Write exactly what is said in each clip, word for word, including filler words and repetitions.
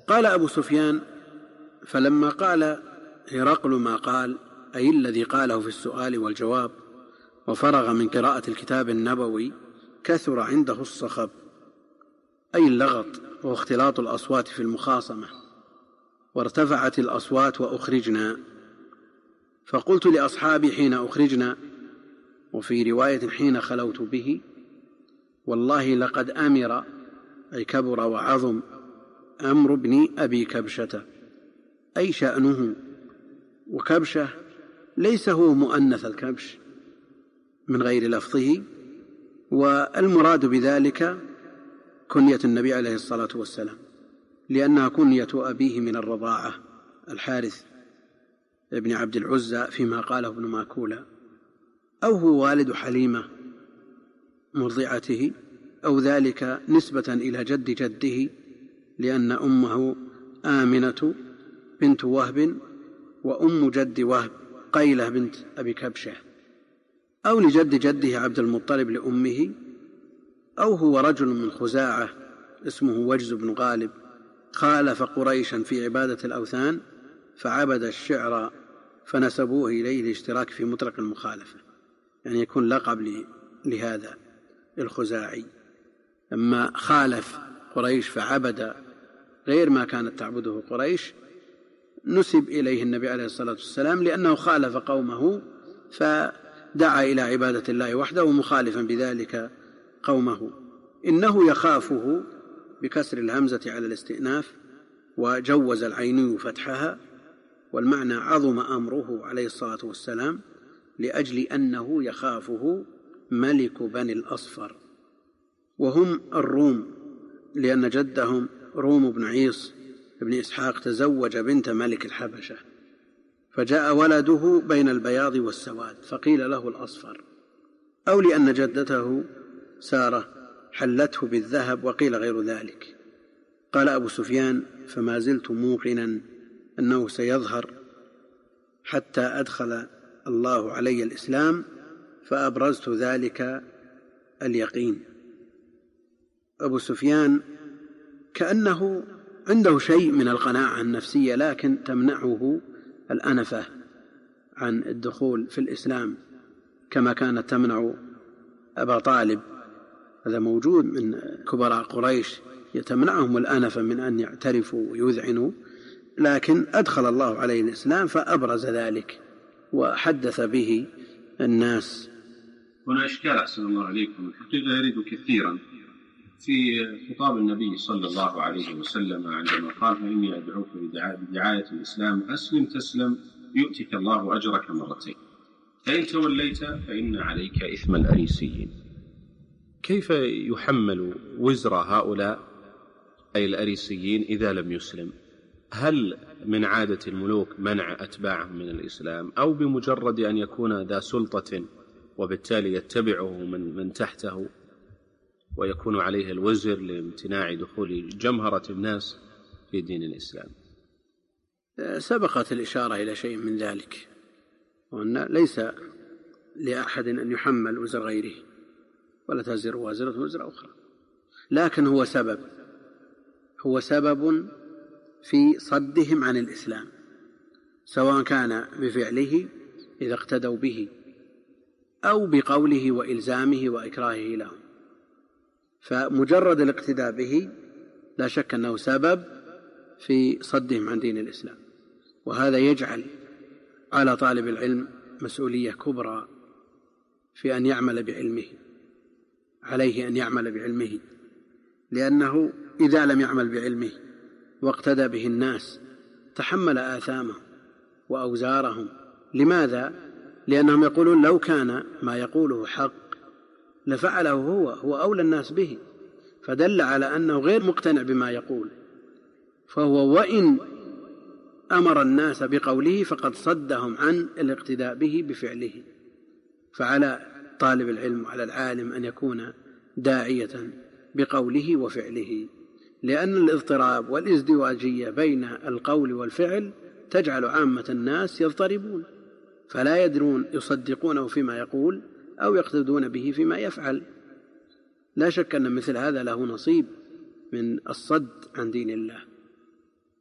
قال أبو سفيان: فلما قال هرقل ما قال، أي الذي قاله في السؤال والجواب، وفرغ من قراءة الكتاب النبوي، كثر عنده الصخب، أي اللغط واختلاط الأصوات في المخاصمة، وارتفعت الأصوات وأخرجنا. فقلت لأصحابي حين أخرجنا، وفي رواية حين خلوت به: والله لقد أمر، أي كبر وعظم، أمر ابن أبي كبشة، أي شأنه. وكبشة ليس هو مؤنث الكبش من غير لفظه، والمراد بذلك كنية النبي عليه الصلاة والسلام، لأنها كنية أبيه من الرضاعة الحارث ابن عبد العزى فيما قاله ابن ماكولة، أو هو والد حليمة مرضعته، أو ذلك نسبة إلى جد جده، لأن أمه آمنة بنت وهب، وأم جد وهب قيلة بنت أبي كبشة، أو لجد جده عبد المطلب لأمه، أو هو رجل من خزاعة اسمه وجز بن غالب خالف قريشا في عبادة الأوثان فعبد الشعر فنسبوه إليه الاشتراك في مطلق المخالفة، يعني يكون لقب لهذا الخزاعي. لما خالف قريش فعبد غير ما كانت تعبده قريش نسب إليه النبي عليه الصلاة والسلام، لأنه خالف قومه فدعا إلى عبادة الله وحده ومخالفا بذلك قومه. إنه يخافه بكسر الهمزة على الاستئناف، وجوز العيني فتحها، والمعنى عظم أمره عليه الصلاة والسلام، لأجل أنه يخافه ملك بني الأصفر، وهم الروم، لأن جدهم روم بن عيص بن إسحاق تزوج بنت ملك الحبشة، فجاء ولده بين البياض والسواد فقيل له الأصفر، أو لأن جدته سارة حلته بالذهب، وقيل غير ذلك. قال أبو سفيان: فما زلت موقنا أنه سيظهر حتى أدخل الله علي الإسلام، فأبرزت ذلك اليقين. أبو سفيان كأنه عنده شيء من القناعة النفسية، لكن تمنعه الأنفة عن الدخول في الإسلام كما كانت تمنع أبا طالب. هذا موجود من كبراء قريش، يتمنعهم الأنفة من أن يعترفوا ويذعنوا، لكن أدخل الله عليه الإسلام فأبرز ذلك وحدث به الناس. هنا إشكال أحسن الله عليكم، الحقيقة يريد كثيرا في خطاب النبي صلى الله عليه وسلم عندما قال: فإني أدعوك بدعاية الإسلام أسلم تسلم يؤتك الله أجرك مرتين، فإن توليت فإن عليك إثم الأريسيين. كيف يحمل وزر هؤلاء أي الأريسيين إذا لم يسلم؟ هل من عادة الملوك منع أتباعهم من الإسلام، أو بمجرد أن يكون ذا سلطة وبالتالي يتبعه من, من تحته ويكون عليه الوزر لامتناع دخول جمهرة الناس في دين الإسلام؟ سبقت الإشارة إلى شيء من ذلك، وأن ليس لأحد أن يحمل وزر غيره، ولا تزر وازرة وزر أخرى، لكن هو سبب هو سبب في صدهم عن الإسلام، سواء كان بفعله إذا اقتدوا به، أو بقوله وإلزامه وإكراهه لهم. فمجرد الاقتداء به لا شك أنه سبب في صدهم عن دين الإسلام، وهذا يجعل على طالب العلم مسؤولية كبرى في أن يعمل بعلمه، عليه أن يعمل بعلمه، لأنه إذا لم يعمل بعلمه واقتدى به الناس تحمل آثامهم وأوزارهم. لماذا؟ لأنهم يقولون لو كان ما يقوله حق لفعله هو هو أولى الناس به، فدل على أنه غير مقتنع بما يقول، فهو وإن أمر الناس بقوله فقد صدهم عن الاقتداء به بفعله. فعلى طالب العلم وعلى العالم أن يكون داعية بقوله وفعله، لأن الاضطراب والازدواجية بين القول والفعل تجعل عامة الناس يضطربون، فلا يدرون يصدقونه فيما يقول أو يقتدون به فيما يفعل. لا شك أن مثل هذا له نصيب من الصد عن دين الله.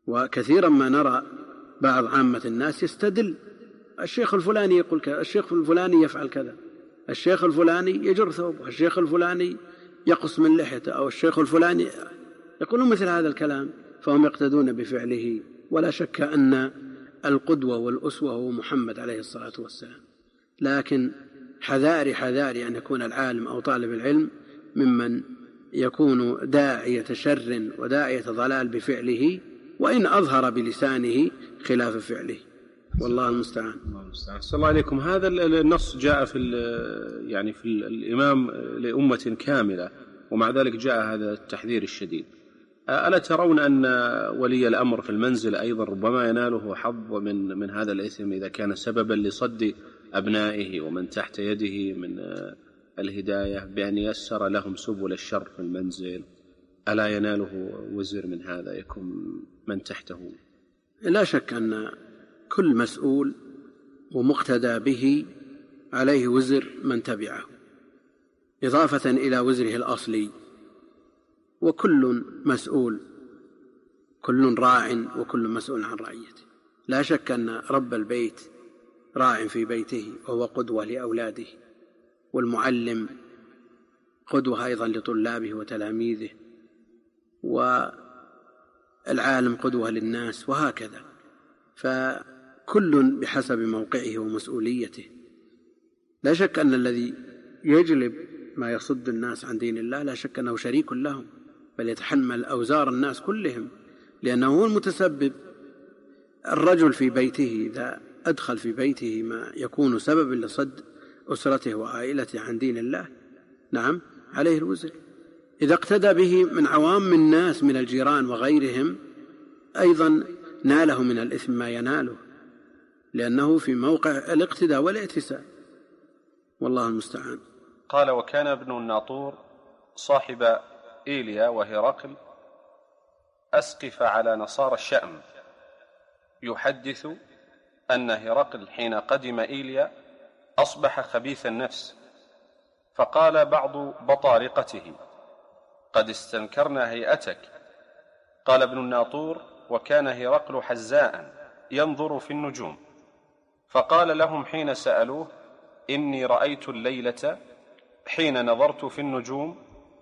وكثيرا ما نرى بعض عامة الناس يستدل، الشيخ الفلاني يقول كذا، الشيخ الفلاني يفعل كذا، الشيخ الفلاني يجر ثوبه، الشيخ الفلاني يقص من لحيته، أو الشيخ الفلاني، يقولون مثل هذا الكلام، فهم يقتدون بفعله. ولا شك أن القدوة والأسوة هو محمد عليه الصلاة والسلام، لكن حذاري حذاري أن يكون العالم أو طالب العلم ممن يكون داعية شر وداعية ضلال بفعله، وإن أظهر بلسانه خلاف فعله، والله المستعان. صلى الله عليكم. هذا النص جاء في يعني في الإمام لأمة كاملة، ومع ذلك جاء هذا التحذير الشديد. ألا ترون أن ولي الأمر في المنزل أيضا ربما يناله حظ من من هذا الإثم إذا كان سببا لصد أبنائه ومن تحت يده من الهداية بأن يسر لهم سبل الشر في المنزل؟ ألا يناله وزر من هذا يكون من تحته؟ لا شك أن كل مسؤول ومقتدى به عليه وزر من تبعه، إضافة إلى وزره الأصلي. وكل مسؤول، كل راع وكل مسؤول عن رعيته. لا شك أن رب البيت راع في بيته وهو قدوة لأولاده، والمعلم قدوة أيضا لطلابه وتلاميذه، والعالم قدوة للناس، وهكذا. فكل بحسب موقعه ومسؤوليته. لا شك أن الذي يجلب ما يصد الناس عن دين الله لا شك أنه شريك لهم، بل يتحمل أوزار الناس كلهم، لأنه هو المتسبب. الرجل في بيته إذا أدخل في بيته ما يكون سببا لصد أسرته وعائلته عن دين الله، نعم عليه الوزر. إذا اقتدى به من عوام الناس من الجيران وغيرهم أيضا ناله من الإثم ما يناله، لأنه في موقع الاقتداء والاتساء، والله المستعان. قال: وكان ابن الناطور صاحب إيليا وهرقل أسقف على نصارى الشأم، يحدث أن هرقل حين قدم إيليا أصبح خبيث النفس، فقال بعض بطارقته: قد استنكرنا هيئتك. قال ابن الناطور: وكان هرقل حزاء ينظر في النجوم، فقال لهم حين سألوه: إني رأيت الليلة حين نظرت في النجوم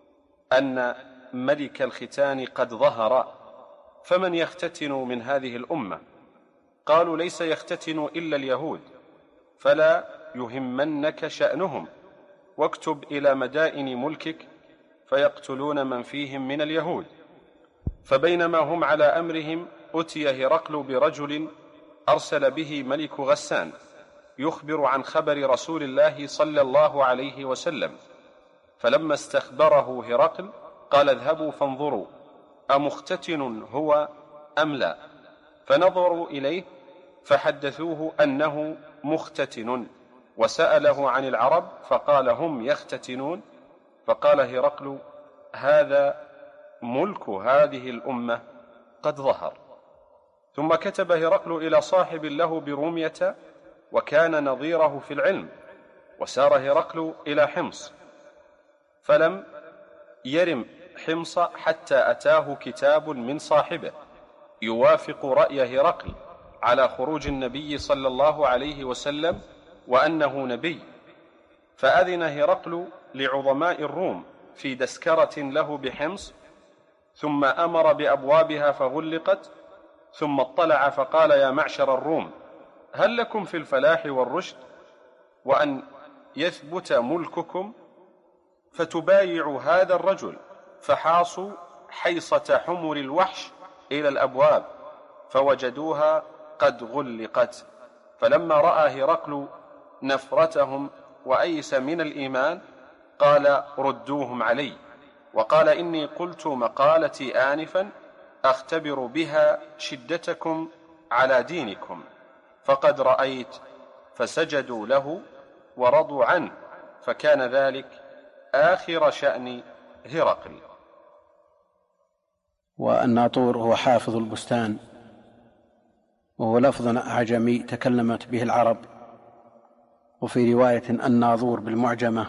أن ملك الختان قد ظهر، فمن يختتن من هذه الأمة؟ قالوا: ليس يختتن إلا اليهود، فلا يهمنك شأنهم، واكتب إلى مدائن ملكك فيقتلون من فيهم من اليهود. فبينما هم على أمرهم أتي هرقل برجل أرسل به ملك غسان يخبر عن خبر رسول الله صلى الله عليه وسلم، فلما استخبره هرقل قال: اذهبوا فانظروا أمختتن هو أم لا؟ فنظروا إليه فحدثوه أنه مختتن، وسأله عن العرب فقال: هم يختتنون. فقال هرقل: هذا ملك هذه الأمة قد ظهر. ثم كتب هرقل إلى صاحب له برومية وكان نظيره في العلم، وسار هرقل إلى حمص، فلم يرم حمص حتى أتاه كتاب من صاحبه يوافق رأي هرقل على خروج النبي صلى الله عليه وسلم وأنه نبي، فأذن هرقل لعظماء الروم في دسكرة له بحمص، ثم أمر بأبوابها فغلقت، ثم اطلع فقال: يا معشر الروم، هل لكم في الفلاح والرشد وأن يثبت ملككم فتبايعوا هذا الرجل؟ فحاصوا حيصة حمر الوحش إلى الأبواب فوجدوها قد غلقت. فلما رأى هرقل نفرتهم وأيس من الإيمان قال: ردوهم علي. وقال: إني قلت مقالتي آنفا أختبر بها شدتكم على دينكم، فقد رأيت. فسجدوا له ورضوا عنه، فكان ذلك آخر شأن هرقل. والناطور هو حافظ البستان، وهو لفظ أعجمي تكلمت به العرب، وفي رواية الناظور بالمعجمة،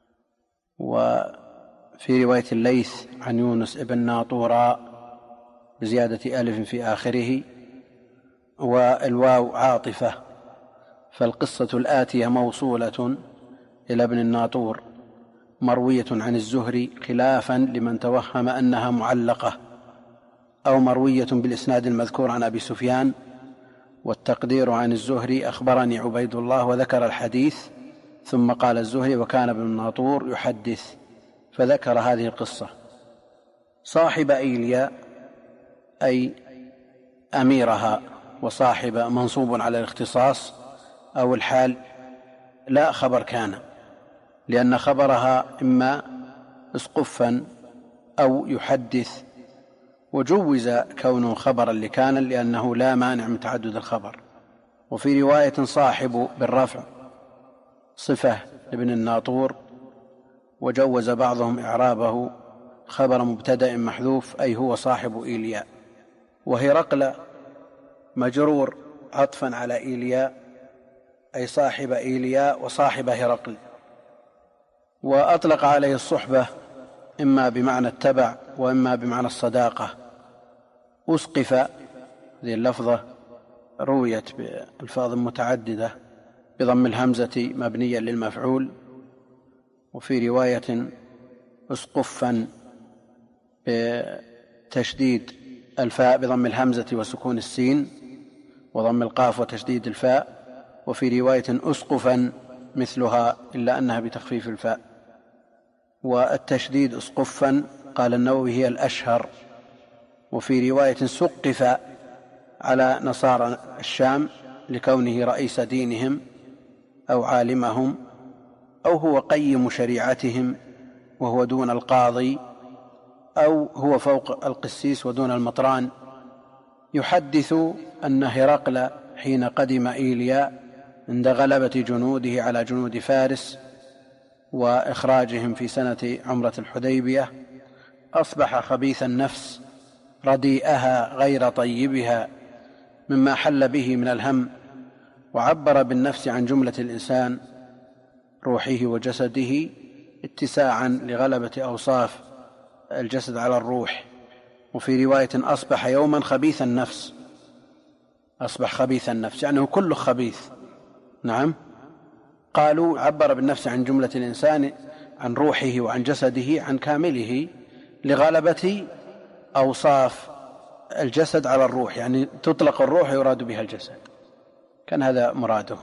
وفي رواية الليث عن يونس ابن ناطورا بزيادة ألف في آخره، والواو عاطفة. فالقصة الآتية موصولة إلى ابن الناطور مروية عن الزهري، خلافا لمن توهم أنها معلقة، أو مروية بالإسناد المذكور عن أبي سفيان، والتقدير عن الزهري أخبرني عبيد الله وذكر الحديث، ثم قال الزهري وكان ابن الناطور يحدث، فذكر هذه القصة. صاحب إيليا أي أميرها، وصاحب منصوب على الاختصاص أو الحال، لا خبر كان، لأن خبرها إما اسقفا أو يحدث، وجوز كونه خبرا لكان لأنه لا مانع من تعدد الخبر. وفي رواية صاحب بالرفع صفة لابن الناطور، وجوز بعضهم إعرابه خبر مبتدأ محذوف أي هو صاحب إيليا. وهرقل مجرور عطفا على إيليا أي صاحب إيليا وصاحب هرقل. وأطلق عليه الصحبة إما بمعنى التبع وإما بمعنى الصداقة. أسقف، هذه اللفظة رويت بألفاظ متعددة بضم الهمزة مبنيا للمفعول، وفي رواية أسقفا بتشديد الفاء بضم الهمزة وسكون السين وضم القاف وتشديد الفاء، وفي رواية أسقفا مثلها إلا أنها بتخفيف الفاء. والتشديد أسقفا قال النووي هي الأشهر. وفي رواية سقف على نصارى الشام لكونه رئيس دينهم أو عالمهم، أو هو قيم شريعتهم وهو دون القاضي، أو هو فوق القسيس ودون المطران. يحدث أن هرقل حين قدم إيليا عند غلبة جنوده على جنود فارس وإخراجهم في سنة عمرة الحديبية أصبح خبيث النفس رديئها غير طيبها مما حل به من الهم، وعبر بالنفس عن جملة الإنسان روحه وجسده اتساعا لغلبة أوصاف الجسد على الروح. وفي رواية أصبح يوما خبيث النفس، أصبح خبيث النفس يعني كله خبيث. نعم، قالوا عبر بالنفس عن جملة الإنسان عن روحه وعن جسده عن كامله لغلبة أوصاف الجسد على الروح، يعني تطلق الروح يراد بها الجسد، كان هذا مرادهم.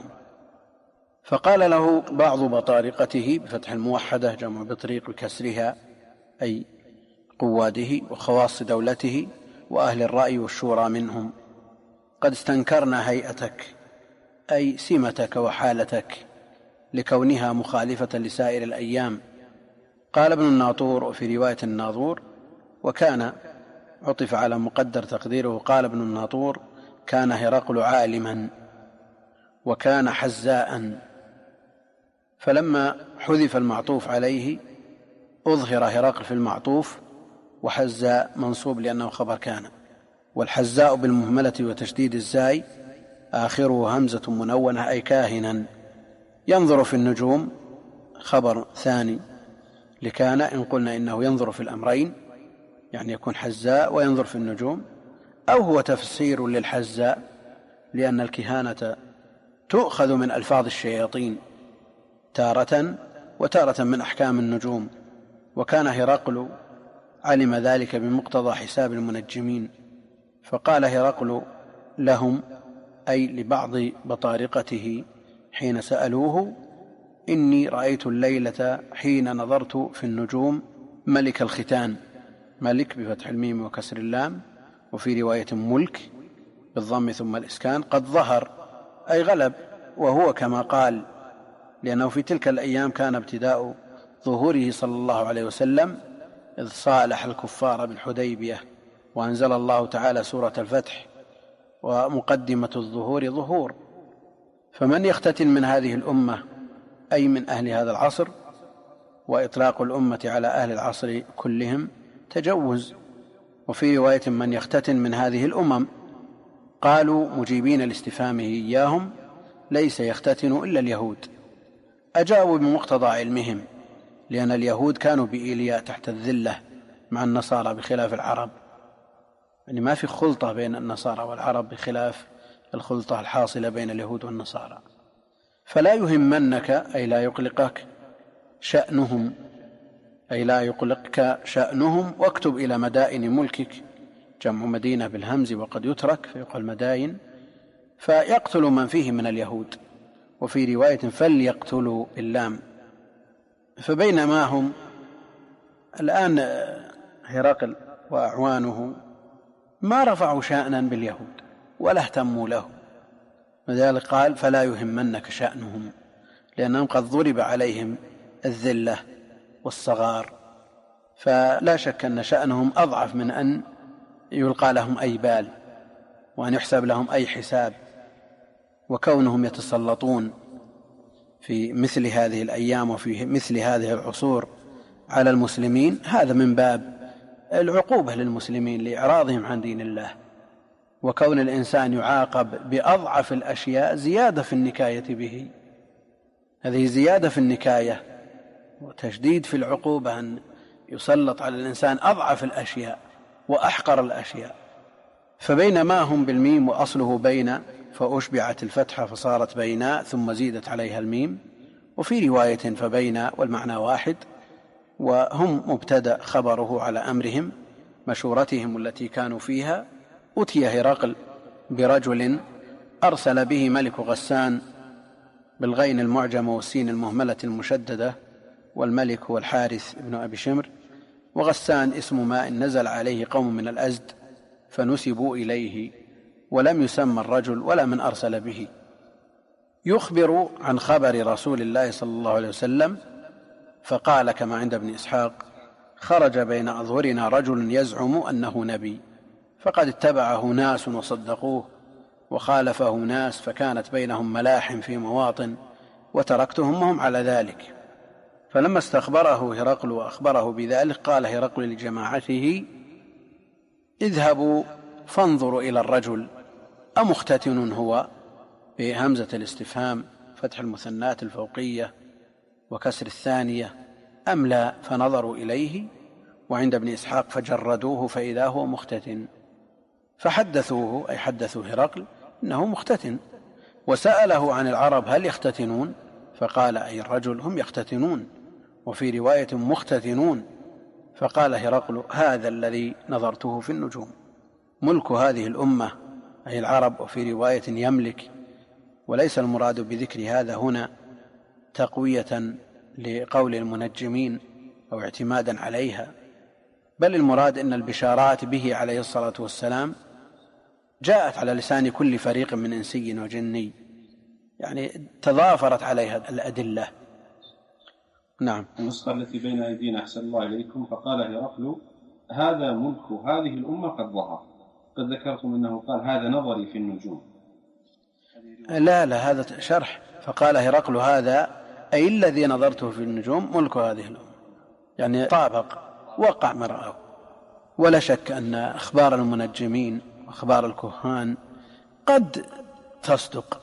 فقال له بعض بطارقته بفتح الموحدة جمع بطريق بكسرها أي قواده وخواص دولته وأهل الرأي والشورى منهم: قد استنكرنا هيئتك أي سمتك وحالتك لكونها مخالفة لسائر الأيام. قال ابن الناطور وفي رواية الناظور وكان عطف على مقدر تقديره. قال ابن الناطور: كان هرقل عالما وكان حزاء، فلما حذف المعطوف عليه أظهر هرقل في المعطوف، وحزاء منصوب لأنه خبر كان. والحزاء بالمهملة وتشديد الزاي آخره همزة منونة أي كاهنا. ينظر في النجوم خبر ثاني لكان إن قلنا إنه ينظر في الأمرين، يعني يكون حزاء وينظر في النجوم، أو هو تفسير للحزاء لأن الكهانة تؤخذ من ألفاظ الشياطين تارة، وتارة من أحكام النجوم. وكان هرقل علم ذلك بمقتضى حساب المنجمين، فقال هرقل لهم أي لبعض بطارقته حين سألوه: إني رأيت الليلة حين نظرت في النجوم ملك الختان، ملك بفتح الميم وكسر اللام، وفي رواية ملك بالضم ثم الإسكان، قد ظهر أي غلب، وهو كما قال، لأنه في تلك الأيام كان ابتداء ظهوره صلى الله عليه وسلم إذ صالح الكفار بالحديبية، وأنزل الله تعالى سورة الفتح، ومقدمة الظهور ظهور. فمن يختتن من هذه الأمة أي من أهل هذا العصر، وإطلاق الأمة على أهل العصر كلهم تجوز. وفي رواية من يختتن من هذه الأمم، قالوا مجيبين لاستفهامه إياهم: ليس يختتن إلا اليهود. أجابوا بمقتضى علمهم، لأن اليهود كانوا بإيليا تحت الذلة مع النصارى بخلاف العرب. يعني ما في خلطة بين النصارى والعرب بخلاف الخلطة الحاصلة بين اليهود والنصارى. فلا يهمنك أي لا يقلقك شأنهم، أي لا يقلقك شأنهم، واكتب إلى مدائن ملكك، جمع مدينة بالهمز وقد يترك فيقال مدائن، فيقتل من فيه من اليهود، وفي رواية فليقتلوا باللام. فبينما هم الآن هرقل وأعوانه ما رفعوا شأنا باليهود ولا اهتموا له، لذلك قال فلا يهمنك شأنهم، لأنهم قد ضرب عليهم الذلة والصغار، فلا شك أن شأنهم أضعف من أن يلقى لهم أي بال وأن يحسب لهم أي حساب. وكونهم يتسلطون في مثل هذه الأيام وفي مثل هذه العصور على المسلمين هذا من باب العقوبة للمسلمين لإعراضهم عن دين الله. وكون الإنسان يعاقب بأضعف الأشياء زيادة في النكاية به، هذه زيادة في النكاية وتشديد في العقوبة، أن يسلط على الإنسان أضعف الأشياء وأحقر الأشياء. فبينما هم بالميم وأصله بين فأشبعت الفتحة فصارت بينا ثم زيدت عليها الميم، وفي رواية فبين والمعنى واحد، وهم مبتدأ خبره على أمرهم مشورتهم التي كانوا فيها. أتي هرقل برجل أرسل به ملك غسان بالغين المعجمة والسين المهملة المشددة، والملك هو الحارث بن أبي شمر، وغسان اسم ماء نزل عليه قوم من الأزد فنسبوا إليه، ولم يسمى الرجل ولا من أرسل به. يخبر عن خبر رسول الله صلى الله عليه وسلم فقال كما عند ابن إسحاق خرج بين أظهرنا رجل يزعم أنه نبي، فقد اتبعه ناس وصدقوه وخالفه ناس، فكانت بينهم ملاحم في مواطن وتركتهم وهم على ذلك. فلما استخبره هرقل وأخبره بذلك قال هرقل لجماعته اذهبوا فانظروا إلى الرجل أمختتن هو، بهمزة الاستفهام فتح المثنات الفوقية وكسر الثانية، أم لا، فنظروا إليه. وعند ابن إسحاق فجردوه فإذا هو مختتن، فحدثوه أي حدثوا هرقل إنه مختتن، وسأله عن العرب هل يختتنون، فقال أي الرجل هم يختتنون، وفي رواية مختتنون. فقال هرقل هذا الذي نظرته في النجوم، ملك هذه الأمة أي العرب، وفي رواية يملك، وليس المراد بذكر هذا هنا تقوية لقول المنجمين أو اعتمادا عليها، بل المراد أن البشارات به عليه الصلاة والسلام جاءت على لسان كل فريق من إنسي وجني، يعني تضافرت عليها الأدلة. نعم. النسخة التي بين أيدينا أحسن الله إليكم فقال هرقل هذا ملك هذه الأمة قد ظهر، قد ذكرتم أنه قال هذا نظري في النجوم. لا لا هذا شرح، فقال هرقل هذا أي الذي نظرته في النجوم ملك هذه الأمة، يعني طابق وقع ما رأوا. ولا شك أن أخبار المنجمين وأخبار الكهان قد تصدق،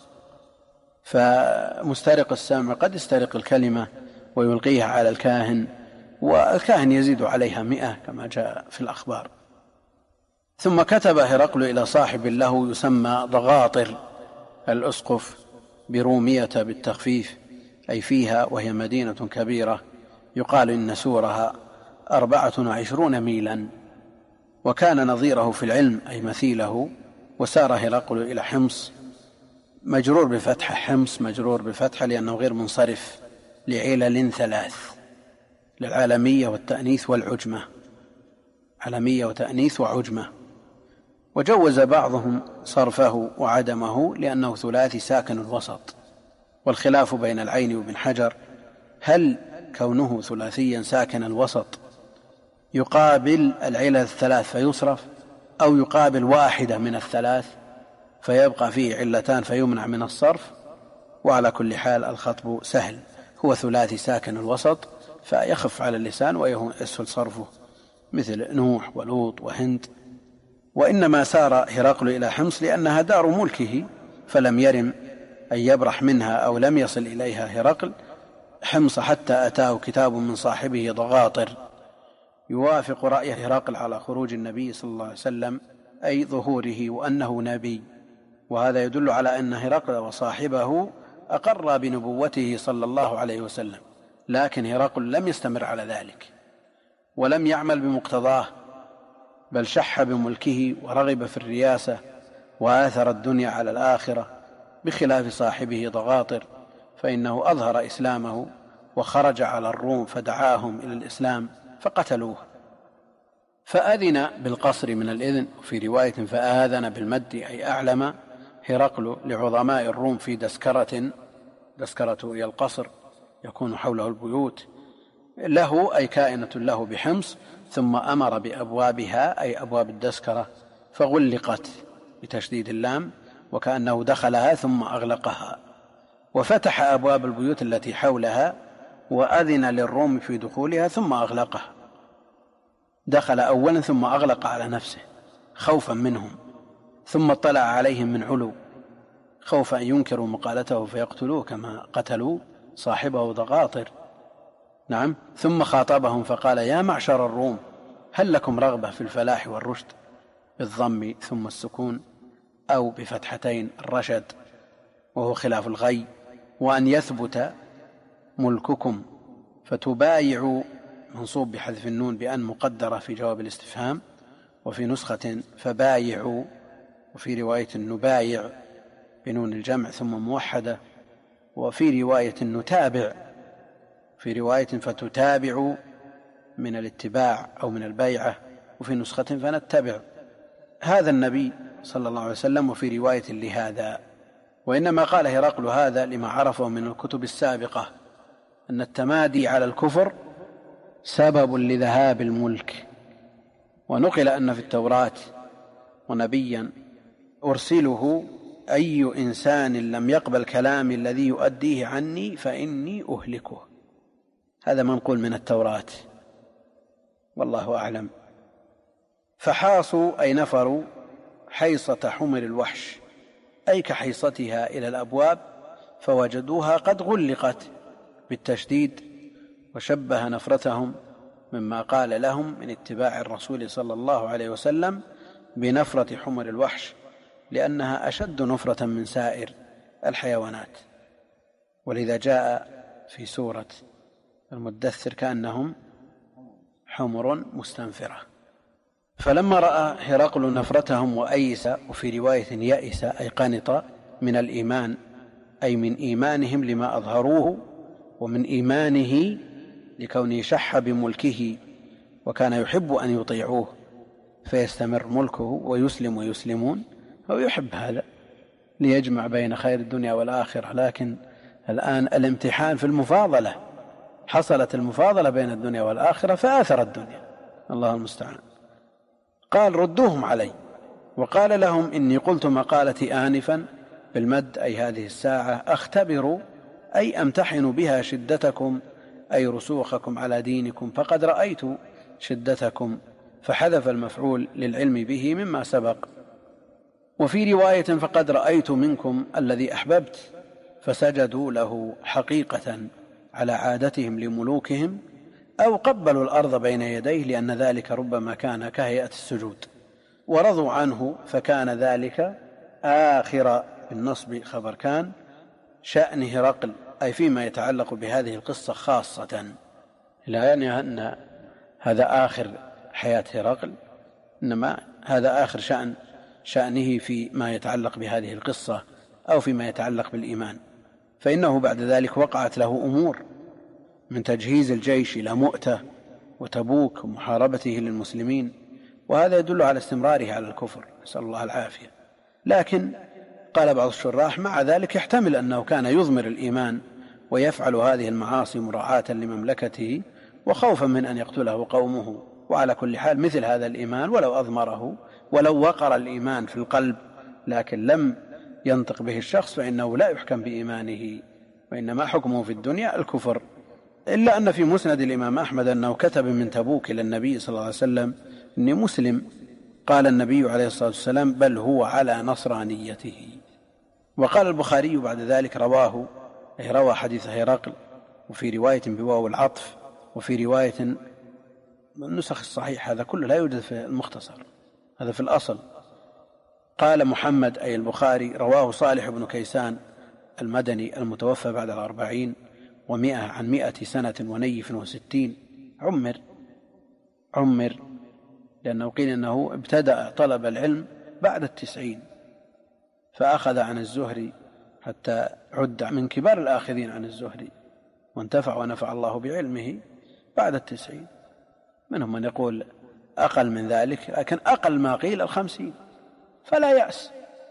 فمسترق السمع قد يسترق الكلمة ويلقيها على الكاهن، والكاهن يزيد عليها مئة كما جاء في الأخبار. ثم كتب هرقل إلى صاحب له يسمى ضغاطر الأسقف برومية بالتخفيف، أي فيها، وهي مدينة كبيرة يقال إن سورها أربعة وعشرون ميلا، وكان نظيره في العلم أي مثيله. وسار هرقل إلى حمص، مجرور بفتحة، حمص مجرور بفتحة لأنه غير منصرف لعلل ثلاث، للعالمية والتأنيث والعجمة، علمية وتأنيث وعجمة. وجوز بعضهم صرفه وعدمه لأنه ثلاثي ساكن الوسط، والخلاف بين العين وابن حجر هل كونه ثلاثيا ساكن الوسط يقابل العلل الثلاث فيصرف، أو يقابل واحدة من الثلاث فيبقى فيه علتان فيمنع من الصرف. وعلى كل حال الخطب سهل، هو ثلاثي ساكن الوسط فيخف على اللسان ويسهل صرفه، مثل نوح ولوط وهند. وإنما سار هرقل إلى حمص لأنها دار ملكه، فلم يرم أن يبرح منها أو لم يصل إليها هرقل حمص حتى أتاه كتاب من صاحبه ضغاطر يوافق رأي هرقل على خروج النبي صلى الله عليه وسلم أي ظهوره وأنه نبي، وهذا يدل على أن هرقل وصاحبه أقر بنبوته صلى الله عليه وسلم، لكن هرقل لم يستمر على ذلك ولم يعمل بمقتضاه، بل شح بملكه ورغب في الرياسة وآثر الدنيا على الآخرة، بخلاف صاحبه ضغاطر فإنه أظهر إسلامه وخرج على الروم فدعاهم إلى الإسلام فقتلوه. فأذن بالقصر من الإذن، وفي رواية فآذن بالمد أي أعلم هرقل لعظماء الروم في دسكرة، دسكرة هي القصر يكون حوله البيوت، له أي كائنة له بحمص، ثم أمر بأبوابها أي أبواب الدسكرة فغلقت بتشديد اللام، وكأنه دخلها ثم أغلقها، وفتح أبواب البيوت التي حولها وأذن للروم في دخولها ثم أغلقها. دخل أولا ثم أغلق على نفسه خوفا منهم، ثم اطلع عليهم من علو خوف أن ينكروا مقالته فيقتلوه كما قتلوا صاحبه ضغاطر. نعم. ثم خاطبهم فقال يا معشر الروم هل لكم رغبة في الفلاح والرشد، بالضم ثم السكون، أو بفتحتين الرشد وهو خلاف الغي، وأن يثبت ملككم، فتبايعوا منصوب بحذف النون بأن مقدرة في جواب الاستفهام، وفي نسخة فبايعوا، وفي رواية نبايع بنون الجمع ثم موحدة، وفي رواية نتابع، في رواية فتتابعوا من الاتباع أو من البيعة، وفي نسخة فنتبع. هذا النبي صلى الله عليه وسلم، وفي رواية لهذا. وإنما قال هرقل هذا لما عرفه من الكتب السابقة أن التمادي على الكفر سبب لذهاب الملك. ونقل أن في التوراة ونبيا أرسله أي إنسان لم يقبل كلامي الذي يؤديه عني فإني أهلكه. هذا منقول من التوراة والله أعلم. فحاصوا أي نفروا حيصة حمر الوحش، أي كحيصتها إلى الأبواب، فوجدوها قد غلقت بالتشديد، وشبه نفرتهم مما قال لهم من اتباع الرسول صلى الله عليه وسلم بنفرة حمر الوحش، لأنها أشد نفرة من سائر الحيوانات. ولذا جاء في سورة المدثر كأنهم حمر مستنفرة. فلما رأى هرقل نفرتهم وأيس، وفي رواية يأس أي قنط من الإيمان، أي من إيمانهم لما أظهروه، ومن إيمانه لكونه شح بملكه وكان يحب أن يطيعوه فيستمر ملكه ويسلم ويسلمون، أو يحب هذا ليجمع بين خير الدنيا والآخرة. لكن الآن الامتحان في المفاضلة، حصلت المفاضلة بين الدنيا والآخرة فآثر الدنيا، الله المستعان. قال ردوهم علي، وقال لهم إني قلت مقالتي آنفا بالمد أي هذه الساعة أختبر أي أمتحن بها شدتكم أي رسوخكم على دينكم، فقد رأيت شدتكم، فحذف المفعول للعلم به مما سبق. وفي رواية فقد رأيت منكم الذي أحببت، فسجدوا له حقيقة على عادتهم لملوكهم، أو قبلوا الأرض بين يديه، لأن ذلك ربما كان كهيئة السجود، ورضوا عنه، فكان ذلك آخر بالنصب خبر كان شأن هرقل، أي فيما يتعلق بهذه القصة خاصة، لا يعني أن هذا آخر حياة هرقل، إنما هذا آخر شأن شأنه فيما يتعلق بهذه القصة أو فيما يتعلق بالإيمان. فإنه بعد ذلك وقعت له أمور من تجهيز الجيش إلى مؤتة وتبوك ومحاربته للمسلمين، وهذا يدل على استمراره على الكفر، نسأل الله العافية. لكن قال بعض الشراح مع ذلك يحتمل أنه كان يضمر الإيمان ويفعل هذه المعاصي مراعاة لمملكته وخوفا من أن يقتله قومه. وعلى كل حال مثل هذا الإيمان ولو أضمره، ولو وقر الإيمان في القلب لكن لم ينطق به الشخص، فإنه لا يحكم بإيمانه، وإنما حكمه في الدنيا الكفر. إلا أن في مسند الإمام أحمد أنه كتب من تبوك إلى النبي صلى الله عليه وسلم إني مسلم، قال النبي عليه الصلاة والسلام بل هو على نصرانيته. وقال البخاري بعد ذلك رواه أي روى حديث هرقل، وفي رواية بواو العطف، وفي رواية النسخ الصحيح، هذا كله لا يوجد في المختصر، هذا في الأصل. قال محمد أي البخاري: رواه صالح بن كيسان المدني المتوفى بعد الأربعين ومائة عن مائة سنة ونيف وستين. عمر عمر لأنه قيل أنه ابتدأ طلب العلم بعد التسعين، فأخذ عن الزهري حتى عد من كبار الآخذين عن الزهري، وانتفع ونفع الله بعلمه بعد التسعين. منهم من يقول أقل من ذلك، لكن أقل ما قيل الخمسين. فلا يأس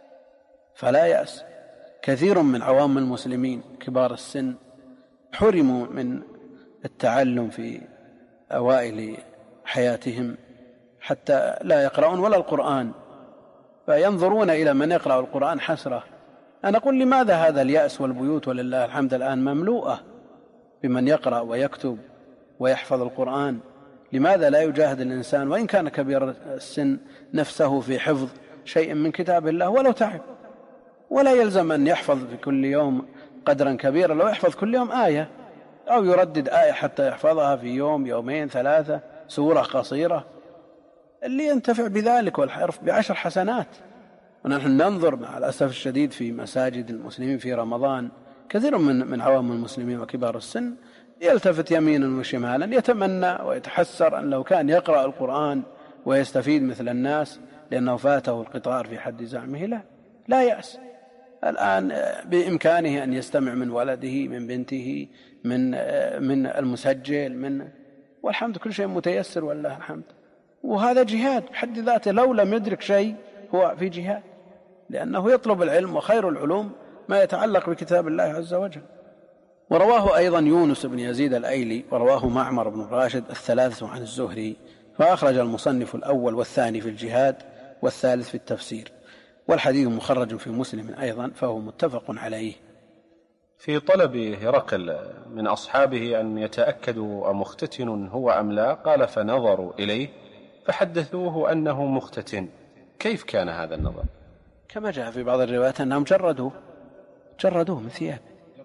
فلا يأس كثير من عوام المسلمين كبار السن حرموا من التعلم في أوائل حياتهم حتى لا يقرؤون ولا القرآن، فينظرون إلى من يقرأ القرآن حسرة. أنا أقول لماذا هذا اليأس؟ والبيوت ولله الحمد الآن مملوءة بمن يقرأ ويكتب ويحفظ القرآن. لماذا لا يجاهد الإنسان وإن كان كبير السن نفسه في حفظ شيء من كتاب الله ولو تعب؟ ولا يلزم أن يحفظ في كل يوم قدرا كبيرا، لو يحفظ كل يوم آية أو يردد آية حتى يحفظها في يوم يومين ثلاثة، سورة قصيرة، اللي ينتفع بذلك والحرف بعشر حسنات. ونحن ننظر مع الأسف الشديد في مساجد المسلمين في رمضان كثير من من عوام المسلمين وكبار السن يلتفت يمينا وشمالا يتمنى ويتحسر أن لو كان يقرأ القرآن ويستفيد مثل الناس لأنه فاته القطار في حد زعمه. لا لا يأس. الآن بإمكانه أن يستمع من ولده، من بنته، من من المسجل، من والحمد كل شيء متيسر والله الحمد. وهذا جهاد بحد ذاته، لو لم يدرك شيء هو في جهاد، لأنه يطلب العلم، وخير العلوم ما يتعلق بكتاب الله عز وجل. ورواه أيضا يونس بن يزيد الأيلي، ورواه معمر بن راشد الثلاثة عن الزهري، فأخرج المصنف الأول والثاني في الجهاد والثالث في التفسير، والحديث مخرج في مسلم أيضا، فهو متفق عليه. في طلب هرقل من أصحابه أن يتأكدوا أمختتن هو أم لا، قال: فنظروا إليه فحدثوه أنه مختتن. كيف كان هذا النظر؟ كما جاء في بعض الروايات أنهم جردوه جردوه من ثياب.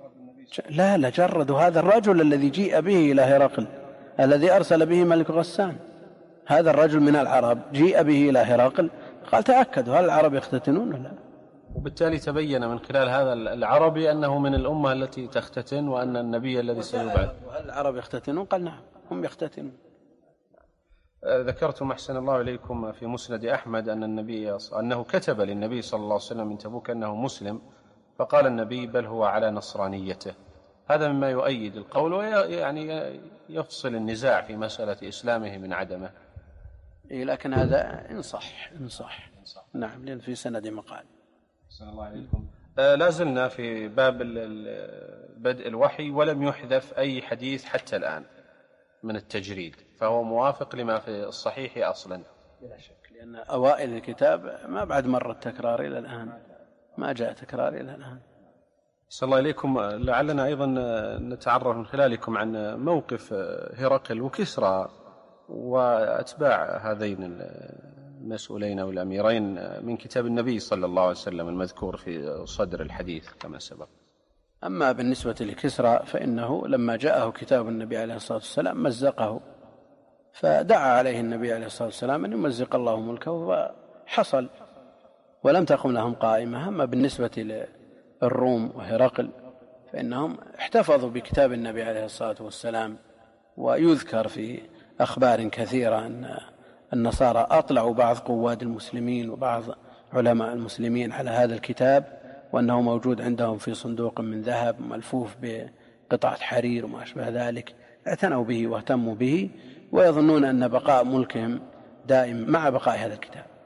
لا لا جردوا هذا الرجل الذي جيء به إلى هرقل، الذي أرسل به ملك غسان. هذا الرجل من العرب جيء به إلى هرقل، قال: تأكدوا هل العرب يختتنون ولا لا؟ وبالتالي تبين من خلال هذا العربي أنه من الأمة التي تختتن، وأن النبي الذي سيبعث. وهل العرب يختتنون؟ قال: نعم هم يختتنون. ذكرتم أحسن الله إليكم في مسند أحمد أن النبي أنه كتب للنبي صلى الله عليه وسلم من تبوك أنه مسلم، فقال النبي: بل هو على نصرانيته. هذا مما يؤيد القول ويعني يفصل النزاع في مسألة إسلامه من عدمه. إيه لكن هذا إن صح إن صح نعم، لأن في سند مقال. أحسن الله إليكم. آه لا زلنا في باب بدء الوحي، ولم يحذف أي حديث حتى الآن من التجريد، فهو موافق لما في الصحيح أصلا بلا شك، لأن أوائل الكتاب ما بعد مر التكرار إلى الآن، ما جاء تكرار إلى الآن. صلى الله عليكم. لعلنا أيضا نتعرف من خلالكم عن موقف هرقل وكسرى وأتباع هذين المسؤولين أو الأميرين من كتاب النبي صلى الله عليه وسلم المذكور في صدر الحديث كما سبق. أما بالنسبة لكسرى فإنه لما جاءه كتاب النبي عليه الصلاة والسلام مزقه، فدعا عليه النبي عليه الصلاة والسلام أن يمزق الله ملكه، وحصل ولم تقم لهم قائمة. أما بالنسبة للروم وهرقل فإنهم احتفظوا بكتاب النبي عليه الصلاة والسلام، ويذكر في أخبار كثيرة أن النصارى أطلعوا بعض قواد المسلمين وبعض علماء المسلمين على هذا الكتاب، وأنه موجود عندهم في صندوق من ذهب ملفوف بقطعة حرير وما أشبه ذلك. اعتنوا به واهتموا به، ويظنون أن بقاء ملكهم دائم مع بقاء هذا الكتاب.